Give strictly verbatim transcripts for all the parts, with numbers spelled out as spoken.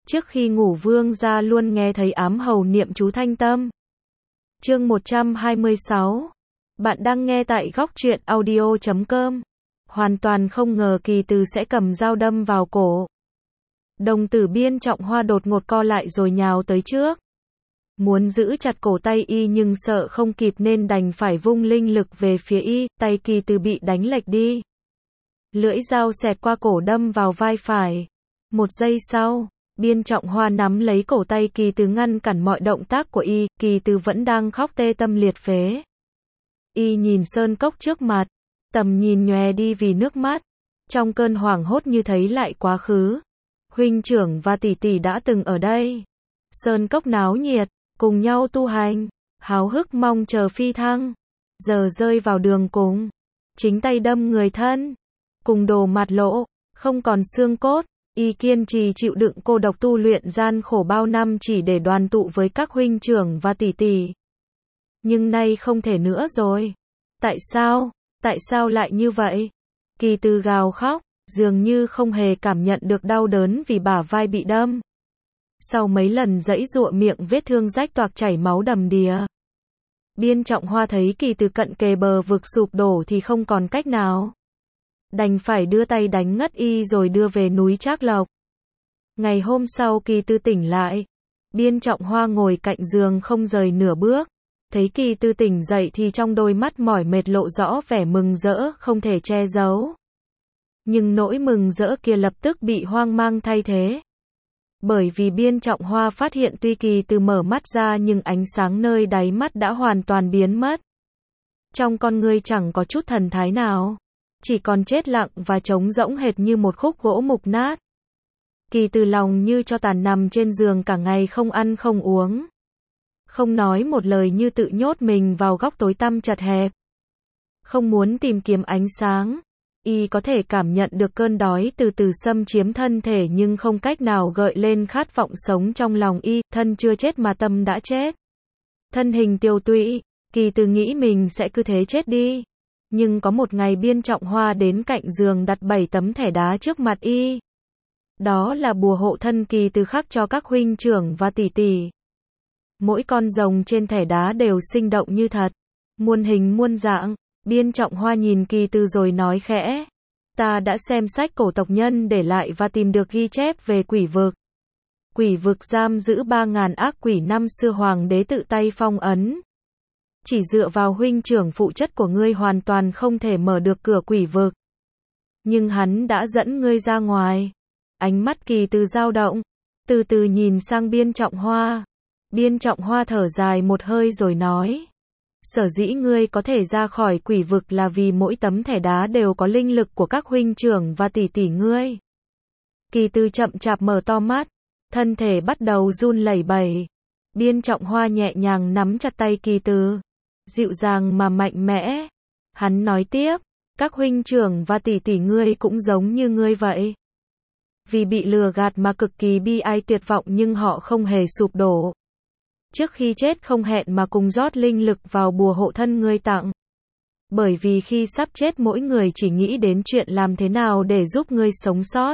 Trước khi ngủ Vương gia luôn nghe thấy ám hầu niệm chú thanh tâm. Chương một trăm hai mươi sáu. Bạn đang nghe tại góc truyện audio chấm com. Hoàn toàn không ngờ Kỳ Từ sẽ cầm dao đâm vào cổ. Đồng tử Biên Trọng Hoa đột ngột co lại rồi nhào tới trước. Muốn giữ chặt cổ tay y nhưng sợ không kịp nên đành phải vung linh lực về phía y, tay Kỳ Từ bị đánh lệch đi. Lưỡi dao xẹt qua cổ đâm vào vai phải. Một giây sau, Biên Trọng Hoa nắm lấy cổ tay Kỳ Từ ngăn cản mọi động tác của y, Kỳ Từ vẫn đang khóc tê tâm liệt phế. Y nhìn sơn cốc trước mặt, tầm nhìn nhòe đi vì nước mắt, trong cơn hoảng hốt như thấy lại quá khứ. Huynh trưởng và tỷ tỷ đã từng ở đây. Sơn cốc náo nhiệt, cùng nhau tu hành, háo hức mong chờ phi thăng. Giờ rơi vào đường cùng, chính tay đâm người thân, cùng đồ mặt lộ, không còn xương cốt. Y kiên trì chịu đựng cô độc tu luyện gian khổ bao năm chỉ để đoàn tụ với các huynh trưởng và tỷ tỷ. Nhưng nay không thể nữa rồi. Tại sao? Tại sao lại như vậy? Kỳ Từ gào khóc, dường như không hề cảm nhận được đau đớn vì bả vai bị đâm. Sau mấy lần giãy giụa miệng vết thương rách toạc chảy máu đầm đìa. Biên Trọng Hoa thấy Kỳ Từ cận kề bờ vực sụp đổ thì không còn cách nào. Đành phải đưa tay đánh ngất y rồi đưa về núi Trác Lộc. Ngày hôm sau Kỳ Từ tỉnh lại. Biên Trọng Hoa ngồi cạnh giường không rời nửa bước. Thấy Kỳ Từ tỉnh dậy thì trong đôi mắt mỏi mệt lộ rõ vẻ mừng rỡ không thể che giấu. Nhưng nỗi mừng rỡ kia lập tức bị hoang mang thay thế. Bởi vì Biên Trọng Hoa phát hiện tuy Kỳ Từ mở mắt ra nhưng ánh sáng nơi đáy mắt đã hoàn toàn biến mất. Trong con ngươi chẳng có chút thần thái nào. Chỉ còn chết lặng và trống rỗng hệt như một khúc gỗ mục nát. Kỳ Từ lòng như cho tàn nằm trên giường cả ngày không ăn không uống. Không nói một lời như tự nhốt mình vào góc tối tăm chật hẹp. Không muốn tìm kiếm ánh sáng. Y có thể cảm nhận được cơn đói từ từ xâm chiếm thân thể nhưng không cách nào gợi lên khát vọng sống trong lòng y, thân chưa chết mà tâm đã chết. Thân hình tiều tụy, Kỳ Từ nghĩ mình sẽ cứ thế chết đi. Nhưng có một ngày Biên Trọng Hoa đến cạnh giường đặt bảy tấm thẻ đá trước mặt y. Đó là bùa hộ thân Kỳ Từ khắc cho các huynh trưởng và tỷ tỷ. Mỗi con rồng trên thẻ đá đều sinh động như thật, muôn hình muôn dạng. Biên Trọng Hoa nhìn Kỳ Từ rồi nói khẽ. Ta đã xem sách cổ tộc nhân để lại và tìm được ghi chép về quỷ vực. Quỷ vực giam giữ ba ngàn ác quỷ năm xưa hoàng đế tự tay phong ấn. Chỉ dựa vào huynh trưởng phụ chất của ngươi hoàn toàn không thể mở được cửa quỷ vực. Nhưng hắn đã dẫn ngươi ra ngoài. Ánh mắt Kỳ Từ dao động, từ từ nhìn sang Biên Trọng Hoa. Biên Trọng Hoa thở dài một hơi rồi nói. Sở dĩ ngươi có thể ra khỏi quỷ vực là vì mỗi tấm thẻ đá đều có linh lực của các huynh trưởng và tỷ tỷ ngươi. Kỳ Từ chậm chạp mở to mắt, thân thể bắt đầu run lẩy bẩy. Biên Trọng Hoa nhẹ nhàng nắm chặt tay Kỳ Từ, dịu dàng mà mạnh mẽ. Hắn nói tiếp, các huynh trưởng và tỷ tỷ ngươi cũng giống như ngươi vậy. Vì bị lừa gạt mà cực kỳ bi ai tuyệt vọng nhưng họ không hề sụp đổ. Trước khi chết không hẹn mà cùng rót linh lực vào bùa hộ thân ngươi tặng. Bởi vì khi sắp chết mỗi người chỉ nghĩ đến chuyện làm thế nào để giúp ngươi sống sót.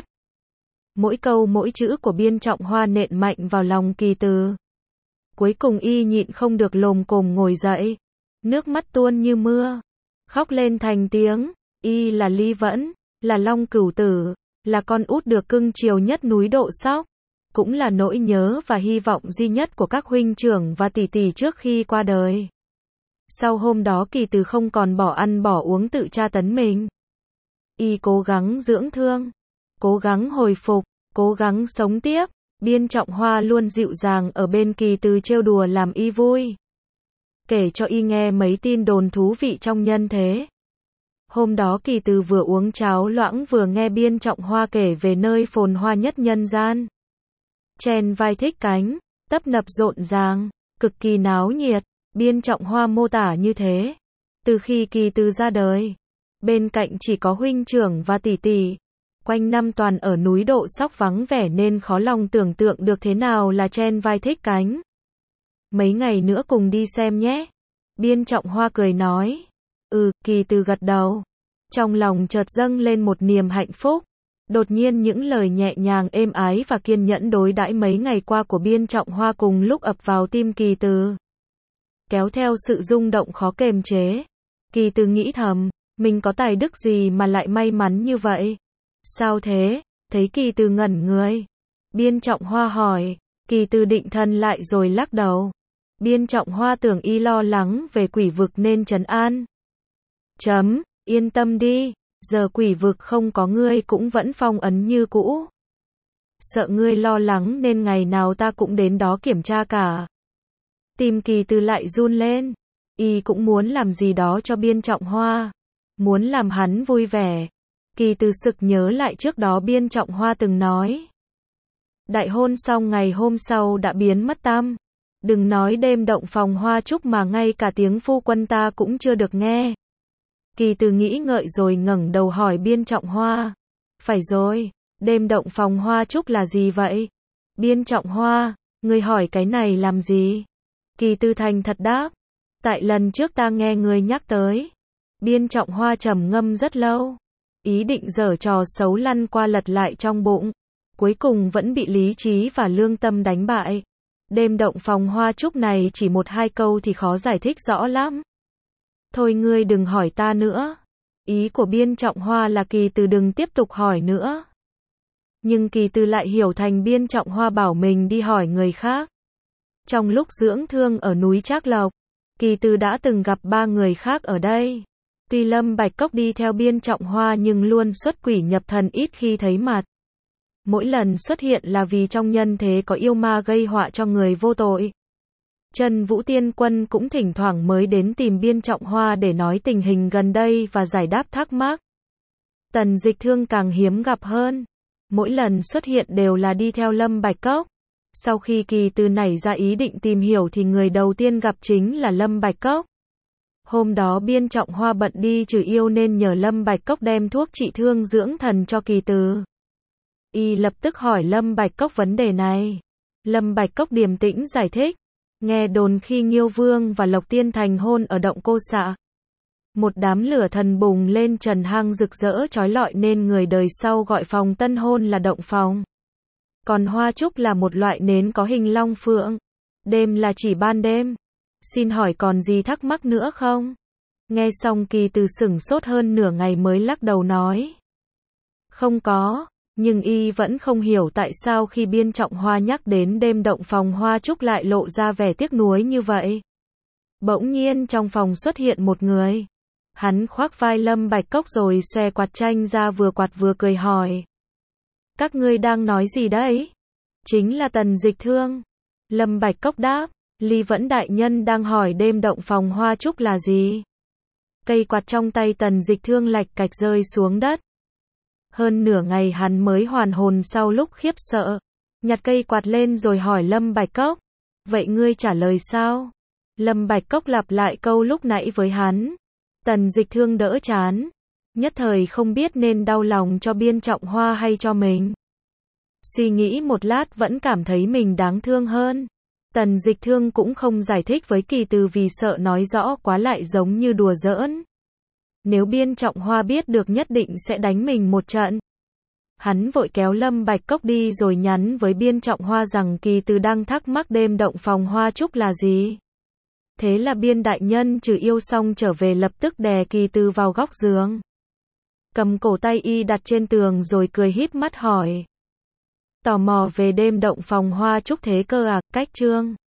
Mỗi câu mỗi chữ của Biên Trọng Hoa nện mạnh vào lòng Kỳ Từ. Cuối cùng y nhịn không được lồm cồm ngồi dậy. Nước mắt tuôn như mưa. Khóc lên thành tiếng. Y là Ly Vẫn, là Long Cửu Tử, là con út được cưng chiều nhất núi Độ Sóc. Cũng là nỗi nhớ và hy vọng duy nhất của các huynh trưởng và tỷ tỷ trước khi qua đời. Sau hôm đó Kỳ Từ không còn bỏ ăn bỏ uống tự tra tấn mình. Y cố gắng dưỡng thương, cố gắng hồi phục, cố gắng sống tiếp. Biên Trọng Hoa luôn dịu dàng ở bên Kỳ Từ trêu đùa làm y vui. Kể cho y nghe mấy tin đồn thú vị trong nhân thế. Hôm đó Kỳ Từ vừa uống cháo loãng vừa nghe Biên Trọng Hoa kể về nơi phồn hoa nhất nhân gian. Chen vai thích cánh, tấp nập rộn ràng, cực kỳ náo nhiệt. Biên Trọng Hoa mô tả như thế. Từ khi Kỳ Từ ra đời, bên cạnh chỉ có huynh trưởng và tỷ tỷ. Quanh năm toàn ở núi Độ Sóc vắng vẻ nên khó lòng tưởng tượng được thế nào là chen vai thích cánh. Mấy ngày nữa cùng đi xem nhé. Biên Trọng Hoa cười nói. Ừ, Kỳ Từ gật đầu. Trong lòng chợt dâng lên một niềm hạnh phúc. Đột nhiên những lời nhẹ nhàng êm ái và kiên nhẫn đối đãi mấy ngày qua của Biên Trọng Hoa cùng lúc ập vào tim Kỳ Từ. Kéo theo sự rung động khó kềm chế. Kỳ Từ nghĩ thầm, mình có tài đức gì mà lại may mắn như vậy? Sao thế? Thấy Kỳ Từ ngẩn người. Biên Trọng Hoa hỏi. Kỳ Từ định thần lại rồi lắc đầu. Biên Trọng Hoa tưởng y lo lắng về quỷ vực nên trấn an. Chấm, yên tâm đi, giờ quỷ vực không có ngươi cũng vẫn phong ấn như cũ. Sợ ngươi lo lắng nên ngày nào ta cũng đến đó kiểm tra cả. Tim Kỳ Từ lại run lên. Y cũng muốn làm gì đó cho Biên Trọng Hoa. Muốn làm hắn vui vẻ. Kỳ Từ sực nhớ lại trước đó Biên Trọng Hoa từng nói. Đại hôn xong ngày hôm sau đã biến mất tăm. Đừng nói đêm động phòng hoa trúc mà ngay cả tiếng phu quân ta cũng chưa được nghe. Kỳ Từ nghĩ ngợi rồi ngẩng đầu hỏi Biên Trọng Hoa. Phải rồi, đêm động phòng hoa trúc là gì vậy? Biên Trọng Hoa, ngươi hỏi cái này làm gì? Kỳ Từ thành thật đáp. Tại lần trước ta nghe ngươi nhắc tới. Biên Trọng Hoa trầm ngâm rất lâu. Ý định giở trò xấu lăn qua lật lại trong bụng. Cuối cùng vẫn bị lý trí và lương tâm đánh bại. Đêm động phòng hoa trúc này chỉ một hai câu thì khó giải thích rõ lắm. Thôi ngươi đừng hỏi ta nữa. Ý của Biên Trọng Hoa là Kỳ Từ đừng tiếp tục hỏi nữa. Nhưng Kỳ Từ lại hiểu thành Biên Trọng Hoa bảo mình đi hỏi người khác. Trong lúc dưỡng thương ở núi Trác Lộc, Kỳ Từ đã từng gặp ba người khác ở đây. Tuy Lâm Bạch Cốc đi theo Biên Trọng Hoa nhưng luôn xuất quỷ nhập thần ít khi thấy mặt. Mỗi lần xuất hiện là vì trong nhân thế có yêu ma gây họa cho người vô tội. Trần Vũ Tiên Quân cũng thỉnh thoảng mới đến tìm Biên Trọng Hoa để nói tình hình gần đây và giải đáp thắc mắc. Tần Dịch Thương càng hiếm gặp hơn. Mỗi lần xuất hiện đều là đi theo Lâm Bạch Cốc. Sau khi Kỳ Từ nảy ra ý định tìm hiểu thì người đầu tiên gặp chính là Lâm Bạch Cốc. Hôm đó Biên Trọng Hoa bận đi trừ yêu nên nhờ Lâm Bạch Cốc đem thuốc trị thương dưỡng thần cho Kỳ Từ. Y lập tức hỏi Lâm Bạch Cốc vấn đề này. Lâm Bạch Cốc điềm tĩnh giải thích. Nghe đồn khi Nghiêu Vương và Lộc Tiên thành hôn ở động Cô Xạ. Một đám lửa thần bùng lên trần hang rực rỡ chói lọi nên người đời sau gọi phòng tân hôn là động phòng. Còn hoa trúc là một loại nến có hình long phượng. Đêm là chỉ ban đêm. Xin hỏi còn gì thắc mắc nữa không? Nghe xong Kỳ Từ sửng sốt hơn nửa ngày mới lắc đầu nói. Không có. Nhưng y vẫn không hiểu tại sao khi Biên Trọng Hoa nhắc đến đêm động phòng hoa trúc lại lộ ra vẻ tiếc nuối như vậy. Bỗng nhiên trong phòng xuất hiện một người. Hắn khoác vai Lâm Bạch Cốc rồi xòe quạt tranh ra vừa quạt vừa cười hỏi. Các ngươi đang nói gì đấy? Chính là Tần Dịch Thương. Lâm Bạch Cốc đáp. Ly Vẫn đại nhân đang hỏi đêm động phòng hoa trúc là gì? Cây quạt trong tay Tần Dịch Thương lạch cạch rơi xuống đất. Hơn nửa ngày hắn mới hoàn hồn sau lúc khiếp sợ. Nhặt cây quạt lên rồi hỏi Lâm Bạch Cốc. Vậy ngươi trả lời sao? Lâm Bạch Cốc lặp lại câu lúc nãy với hắn. Tần Dịch Thương đỡ chán. Nhất thời không biết nên đau lòng cho Biên Trọng Hoa hay cho mình. Suy nghĩ một lát vẫn cảm thấy mình đáng thương hơn. Tần Dịch Thương cũng không giải thích với Kỳ Từ vì sợ nói rõ quá lại giống như đùa giỡn. Nếu Biên Trọng Hoa biết được nhất định sẽ đánh mình một trận. Hắn vội kéo Lâm Bạch Cốc đi rồi nhắn với Biên Trọng Hoa rằng Kỳ Từ đang thắc mắc đêm động phòng hoa trúc là gì. Thế là Biên đại nhân trừ yêu xong trở về lập tức đè Kỳ Từ vào góc giường. Cầm cổ tay y đặt trên tường rồi cười híp mắt hỏi. Tò mò về đêm động phòng hoa trúc thế cơ à? Cách chương